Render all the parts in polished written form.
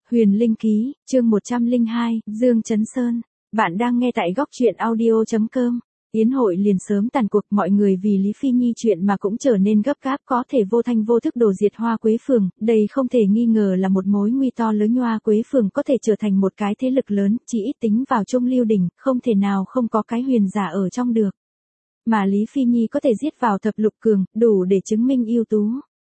Huyền Linh Ký, chương 102, Dương Chấn Sơn. Bạn đang nghe tại góc truyện audio.com. Yến hội liền sớm tàn cuộc, mọi người vì Lý Phi Nhi chuyện mà cũng trở nên gấp gáp, có thể vô thanh vô thức đổ diệt Hoa Quế Phường, đây không thể nghi ngờ là một mối nguy to lớn. Hoa Quế Phường có thể trở thành một cái thế lực lớn, chỉ ít tính vào Trung Lưu Đình, không thể nào không có cái huyền giả ở trong được. Mà Lý Phi Nhi có thể giết vào thập lục cường, đủ để chứng minh ưu tú.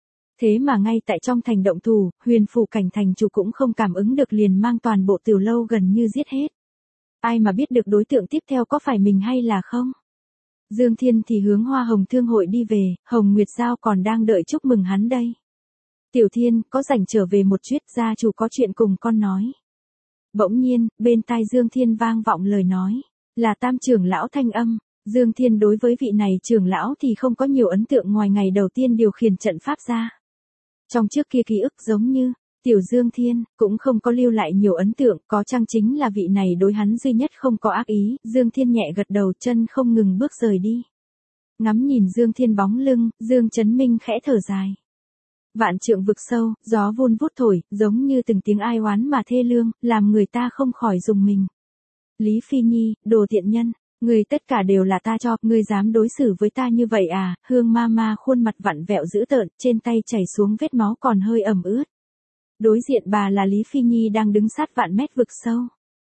Thế mà ngay tại trong thành động thủ, Huyền Phủ Cảnh thành chủ cũng không cảm ứng được, liền mang toàn bộ tiểu lâu gần như giết hết. Ai mà biết được đối tượng tiếp theo có phải mình hay là không? Dương Thiên thì hướng Hoa Hồng Thương hội đi về, Hồng Nguyệt Giao còn đang đợi chúc mừng hắn đây. Tiểu Thiên, có rảnh trở về một chuyến, gia chủ có chuyện cùng con nói. Bỗng nhiên, bên tai Dương Thiên vang vọng lời nói, là Tam trưởng lão thanh âm. Dương Thiên đối với vị này trưởng lão thì không có nhiều ấn tượng ngoài ngày đầu tiên điều khiển trận pháp ra. Trong trước kia ký ức giống như, Tiểu Dương Thiên, cũng không có lưu lại nhiều ấn tượng, có chăng chính là vị này đối hắn duy nhất không có ác ý. Dương Thiên nhẹ gật đầu, chân không ngừng bước rời đi. Ngắm nhìn Dương Thiên bóng lưng, Dương Chấn Minh khẽ thở dài. Vạn trượng vực sâu, gió vun vút thổi, giống như từng tiếng ai oán mà thê lương, làm người ta không khỏi rùng mình. Lý Phi Nhi, đồ tiện nhân, người tất cả đều là ta cho, ngươi dám đối xử với ta như vậy à? Hương ma khuôn mặt vặn vẹo dữ tợn, trên tay chảy xuống vết máu còn hơi ẩm ướt. Đối diện bà là Lý Phi Nhi đang đứng sát vạn mét vực sâu.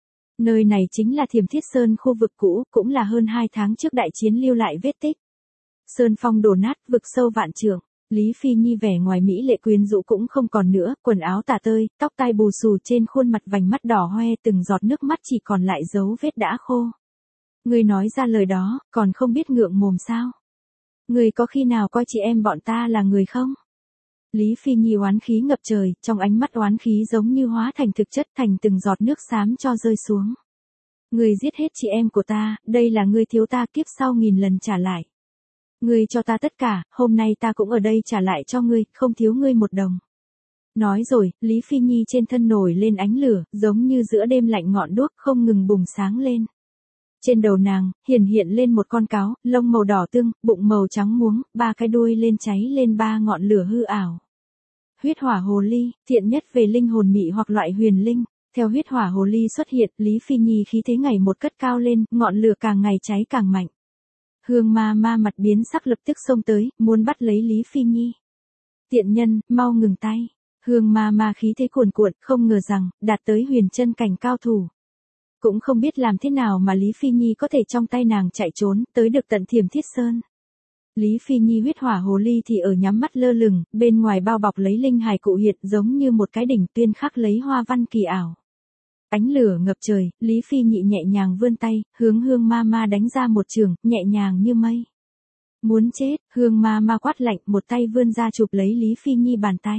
Nơi này chính là Thiểm Thiết Sơn, khu vực cũ, cũng là hơn 2 tháng trước đại chiến lưu lại vết tích. Sơn phong đổ nát, vực sâu vạn trượng. Lý Phi Nhi vẻ ngoài mỹ lệ quyến rũ cũng không còn nữa, quần áo tả tơi, tóc tai bù xù, trên khuôn mặt vành mắt đỏ hoe, từng giọt nước mắt chỉ còn lại dấu vết đã khô. Ngươi nói ra lời đó, còn không biết ngượng mồm sao? Ngươi có khi nào coi chị em bọn ta là người không? Lý Phi Nhi oán khí ngập trời, trong ánh mắt oán khí giống như hóa thành thực chất, thành từng giọt nước xám cho rơi xuống. Ngươi giết hết chị em của ta, đây là ngươi thiếu ta, kiếp sau 1000 lần trả lại. Ngươi cho ta tất cả, hôm nay ta cũng ở đây trả lại cho ngươi, không thiếu ngươi một đồng. Nói rồi, Lý Phi Nhi trên thân nổi lên ánh lửa, giống như giữa đêm lạnh ngọn đuốc không ngừng bùng sáng lên. Trên đầu nàng, hiện lên một con cáo, lông màu đỏ tươi, bụng màu trắng muống, 3 cái đuôi lên cháy lên 3 ngọn lửa hư ảo. Huyết hỏa hồ ly, thiện nhất về linh hồn mị hoặc loại huyền linh. Theo huyết hỏa hồ ly xuất hiện, Lý Phi Nhi khí thế ngày một cất cao lên, ngọn lửa càng ngày cháy càng mạnh. Hương ma mặt biến sắc lập tức xông tới, muốn bắt lấy Lý Phi Nhi. Tiện nhân, mau ngừng tay. Hương ma khí thế cuồn cuộn, không ngờ rằng, đạt tới huyền chân cảnh cao thủ. Cũng không biết làm thế nào mà Lý Phi Nhi có thể trong tay nàng chạy trốn, tới được tận Thiểm Thiết Sơn. Lý Phi Nhi huyết hỏa hồ ly thì ở nhắm mắt lơ lửng, bên ngoài bao bọc lấy linh hài cụ hiện giống như một cái đỉnh tuyên khắc lấy hoa văn kỳ ảo. Ánh lửa ngập trời, Lý Phi Nhị nhẹ nhàng vươn tay, hướng Hương ma đánh ra một trường, nhẹ nhàng như mây. Muốn chết, Hương ma quát lạnh, một tay vươn ra chụp lấy Lý Phi Nhi bàn tay.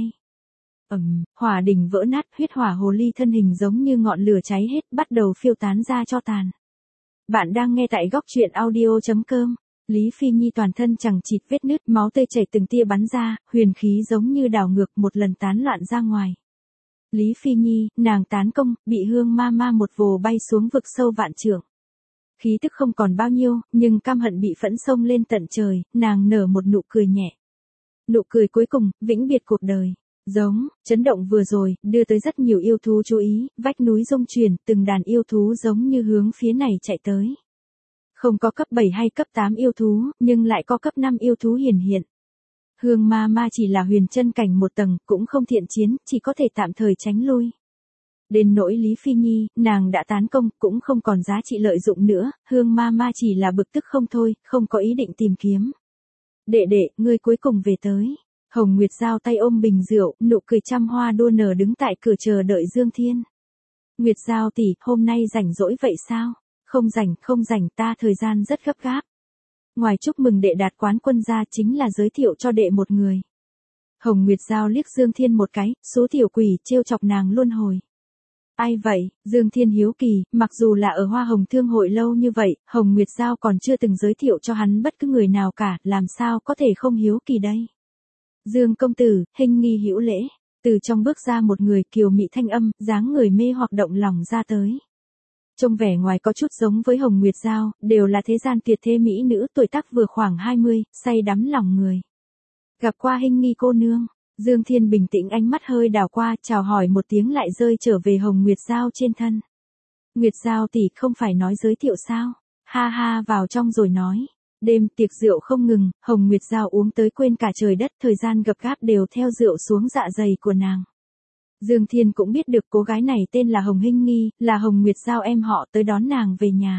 Hỏa đỉnh vỡ nát, huyết hỏa hồ ly thân hình giống như ngọn lửa cháy hết, bắt đầu phiêu tán ra cho tàn. Bạn đang nghe tại góc truyện audio.com. Lý Phi Nhi toàn thân chẳng chịt vết nứt, máu tươi chảy từng tia bắn ra, huyền khí giống như đảo ngược một lần tán loạn ra ngoài. Lý Phi Nhi, nàng tán công, bị Hương ma một vồ bay xuống vực sâu vạn trượng. Khí tức không còn bao nhiêu, nhưng căm hận bị phẫn xông lên tận trời, nàng nở một nụ cười nhẹ. Nụ cười cuối cùng, vĩnh biệt cuộc đời. Giống, chấn động vừa rồi, đưa tới rất nhiều yêu thú chú ý, vách núi rung chuyển, từng đàn yêu thú giống như hướng phía này chạy tới. Không có cấp 7 hay cấp 8 yêu thú, nhưng lại có cấp 5 yêu thú hiện. Hương ma chỉ là huyền chân cảnh một tầng, cũng không thiện chiến, chỉ có thể tạm thời tránh lui. Đến nỗi Lý Phi Nhi, nàng đã tán công, cũng không còn giá trị lợi dụng nữa, Hương ma chỉ là bực tức không thôi, không có ý định tìm kiếm. Đệ, ngươi cuối cùng về tới. Hồng Nguyệt Giao tay ôm bình rượu, nụ cười trăm hoa đua nở đứng tại cửa chờ đợi Dương Thiên. Nguyệt Giao tỷ, hôm nay rảnh rỗi vậy sao? Không rảnh, ta thời gian rất gấp gáp. Ngoài chúc mừng đệ đạt quán quân ra chính là giới thiệu cho đệ một người. Hồng Nguyệt Giao liếc Dương Thiên một cái, số tiểu quỷ trêu chọc nàng luôn hồi. Ai vậy? Dương Thiên hiếu kỳ, mặc dù là ở Hoa Hồng Thương hội lâu như vậy, Hồng Nguyệt Giao còn chưa từng giới thiệu cho hắn bất cứ người nào cả, làm sao có thể không hiếu kỳ đây? Dương công tử, hình nghi hữu lễ, từ trong bước ra một người kiều mị thanh âm, dáng người mê hoặc động lòng ra tới. Trông vẻ ngoài có chút giống với Hồng Nguyệt Giao, đều là thế gian tuyệt thế mỹ nữ, tuổi tác vừa khoảng 20, say đắm lòng người. Gặp qua hình nghi cô nương, Dương Thiên bình tĩnh ánh mắt hơi đảo qua, chào hỏi một tiếng lại rơi trở về Hồng Nguyệt Giao trên thân. Nguyệt Giao tỷ không phải nói giới thiệu sao? Ha ha, vào trong rồi nói. Đêm tiệc rượu không ngừng, Hồng Nguyệt Giao uống tới quên cả trời đất, thời gian gập gáp đều theo rượu xuống dạ dày của nàng. Dương Thiên cũng biết được cô gái này tên là Hồng Hinh Nghi, là Hồng Nguyệt Giao em họ tới đón nàng về nhà.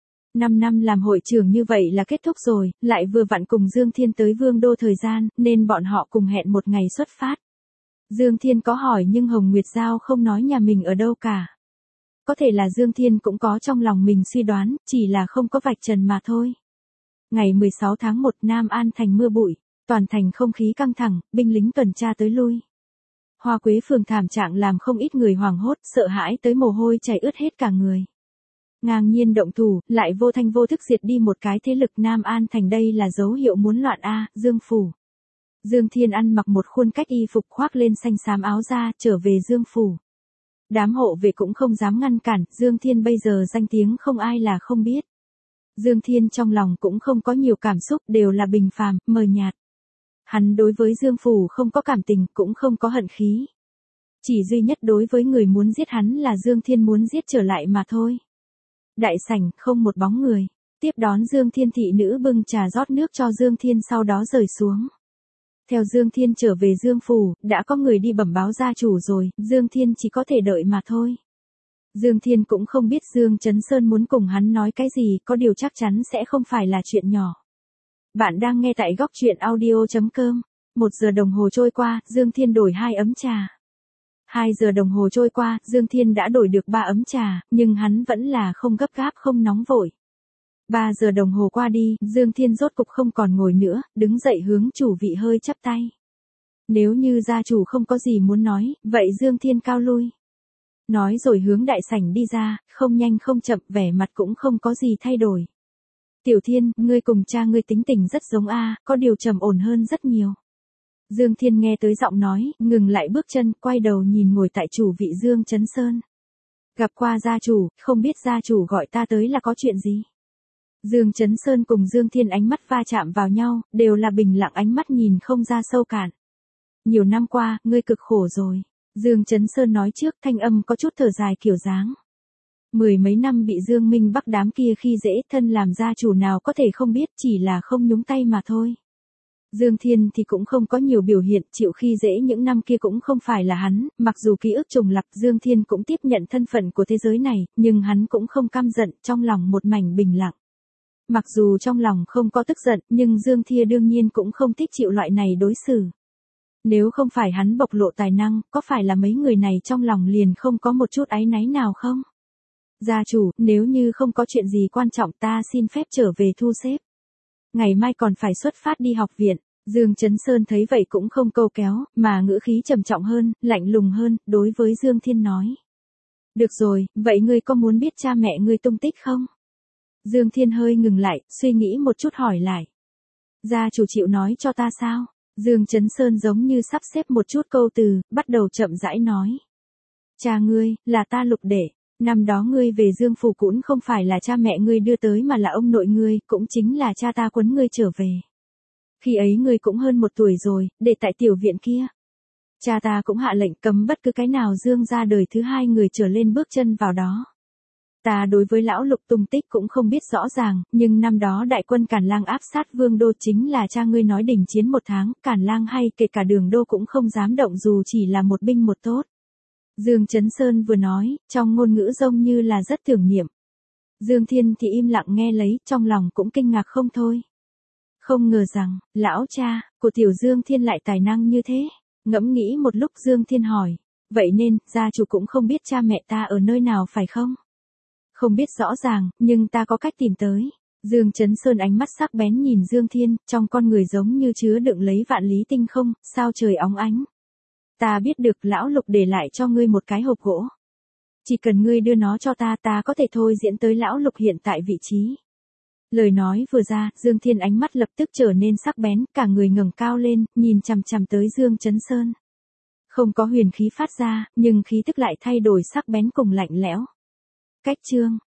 5 năm làm hội trưởng như vậy là kết thúc rồi, lại vừa vặn cùng Dương Thiên tới Vương Đô thời gian, nên bọn họ cùng hẹn một ngày xuất phát. Dương Thiên có hỏi nhưng Hồng Nguyệt Giao không nói nhà mình ở đâu cả. Có thể là Dương Thiên cũng có trong lòng mình suy đoán, chỉ là không có vạch trần mà thôi. Ngày 16 tháng 1 Nam An thành mưa bụi, toàn thành không khí căng thẳng, binh lính tuần tra tới lui. Hoa Quế phường thảm trạng làm không ít người hoảng hốt, sợ hãi tới mồ hôi chảy ướt hết cả người. Ngang nhiên động thủ, lại vô thanh vô thức diệt đi một cái thế lực Nam An thành, đây là dấu hiệu muốn loạn a, Dương phủ. Dương Thiên ăn mặc một khuôn cách y phục khoác lên xanh xám áo da, trở về Dương phủ. Đám hộ vệ cũng không dám ngăn cản, Dương Thiên bây giờ danh tiếng không ai là không biết. Dương Thiên trong lòng cũng không có nhiều cảm xúc, đều là bình phàm, mờ nhạt. Hắn đối với Dương phủ không có cảm tình, cũng không có hận khí. Chỉ duy nhất đối với người muốn giết hắn là Dương Thiên muốn giết trở lại mà thôi. Đại sảnh không một bóng người. Tiếp đón Dương Thiên thị nữ bưng trà rót nước cho Dương Thiên, sau đó rời xuống. Theo Dương Thiên trở về Dương phủ, đã có người đi bẩm báo gia chủ rồi, Dương Thiên chỉ có thể đợi mà thôi. Dương Thiên cũng không biết Dương Chấn Sơn muốn cùng hắn nói cái gì, có điều chắc chắn sẽ không phải là chuyện nhỏ. Bạn đang nghe tại góc truyện audio.com. 1 giờ đồng hồ trôi qua, Dương Thiên đổi 2 ấm trà. 2 giờ đồng hồ trôi qua, Dương Thiên đã đổi được 3 ấm trà, nhưng hắn vẫn là không gấp gáp không nóng vội. 3 giờ đồng hồ qua đi, Dương Thiên rốt cục không còn ngồi nữa, đứng dậy hướng chủ vị hơi chắp tay. Nếu như gia chủ không có gì muốn nói, vậy Dương Thiên cao lui. Nói rồi hướng đại sảnh đi ra, không nhanh không chậm, vẻ mặt cũng không có gì thay đổi. Tiểu Thiên, ngươi cùng cha ngươi tính tình rất giống a, có điều trầm ổn hơn rất nhiều. Dương Thiên nghe tới giọng nói, ngừng lại bước chân, quay đầu nhìn ngồi tại chủ vị Dương Chấn Sơn. Gặp qua gia chủ, không biết gia chủ gọi ta tới là có chuyện gì? Dương Chấn Sơn cùng Dương Thiên ánh mắt va chạm vào nhau, đều là bình lặng ánh mắt nhìn không ra sâu cạn. Nhiều năm qua, ngươi cực khổ rồi. Dương Chấn Sơn nói trước, thanh âm có chút thở dài kiểu dáng. 10 mấy năm bị Dương Minh Bắc đám kia khi dễ, thân làm gia chủ nào có thể không biết, chỉ là không nhúng tay mà thôi. Dương Thiên thì cũng không có nhiều biểu hiện, chịu khi dễ những năm kia cũng không phải là hắn, mặc dù ký ức trùng lặp, Dương Thiên cũng tiếp nhận thân phận của thế giới này, nhưng hắn cũng không căm giận, trong lòng một mảnh bình lặng. Mặc dù trong lòng không có tức giận, nhưng Dương Thiên đương nhiên cũng không thích chịu loại này đối xử. Nếu không phải hắn bộc lộ tài năng, có phải là mấy người này trong lòng liền không có một chút áy náy nào không? Gia chủ, nếu như không có chuyện gì quan trọng ta xin phép trở về thu xếp. Ngày mai còn phải xuất phát đi học viện. Dương Chấn Sơn thấy vậy cũng không câu kéo, mà ngữ khí trầm trọng hơn, lạnh lùng hơn, đối với Dương Thiên nói. Được rồi, vậy ngươi có muốn biết cha mẹ ngươi tung tích không? Dương Thiên hơi ngừng lại, suy nghĩ một chút hỏi lại. Gia chủ chịu nói cho ta sao? Dương Chấn Sơn giống như sắp xếp một chút câu từ, bắt đầu chậm rãi nói. Cha ngươi, là ta Lục đệ. Năm đó ngươi về Dương phủ cũng không phải là cha mẹ ngươi đưa tới mà là ông nội ngươi, cũng chính là cha ta quấn ngươi trở về. Khi ấy ngươi cũng hơn 1 tuổi rồi, để tại tiểu viện kia. Cha ta cũng hạ lệnh cấm bất cứ cái nào Dương ra đời thứ 2 người trở lên bước chân vào đó. Ta đối với lão Lục tung tích cũng không biết rõ ràng, nhưng năm đó đại quân Càn Lang áp sát Vương đô chính là cha ngươi nói đình chiến 1 tháng, Càn Lang hay kể cả Đường đô cũng không dám động dù chỉ là một binh một tốt. Dương Chấn Sơn vừa nói, trong ngôn ngữ giống như là rất tưởng niệm. Dương Thiên thì im lặng nghe lấy, trong lòng cũng kinh ngạc không thôi. Không ngờ rằng, lão cha của tiểu Dương Thiên lại tài năng như thế. Ngẫm nghĩ một lúc Dương Thiên hỏi, vậy nên, gia chủ cũng không biết cha mẹ ta ở nơi nào phải không? Không biết rõ ràng, nhưng ta có cách tìm tới. Dương Chấn Sơn ánh mắt sắc bén nhìn Dương Thiên, trong con người giống như chứa đựng lấy vạn lý tinh không, sao trời óng ánh. Ta biết được lão Lục để lại cho ngươi một cái hộp gỗ. Chỉ cần ngươi đưa nó cho ta, ta có thể thôi diễn tới lão Lục hiện tại vị trí. Lời nói vừa ra, Dương Thiên ánh mắt lập tức trở nên sắc bén, cả người ngẩng cao lên, nhìn chằm chằm tới Dương Chấn Sơn. Không có huyền khí phát ra, nhưng khí tức lại thay đổi sắc bén cùng lạnh lẽo. Cách chương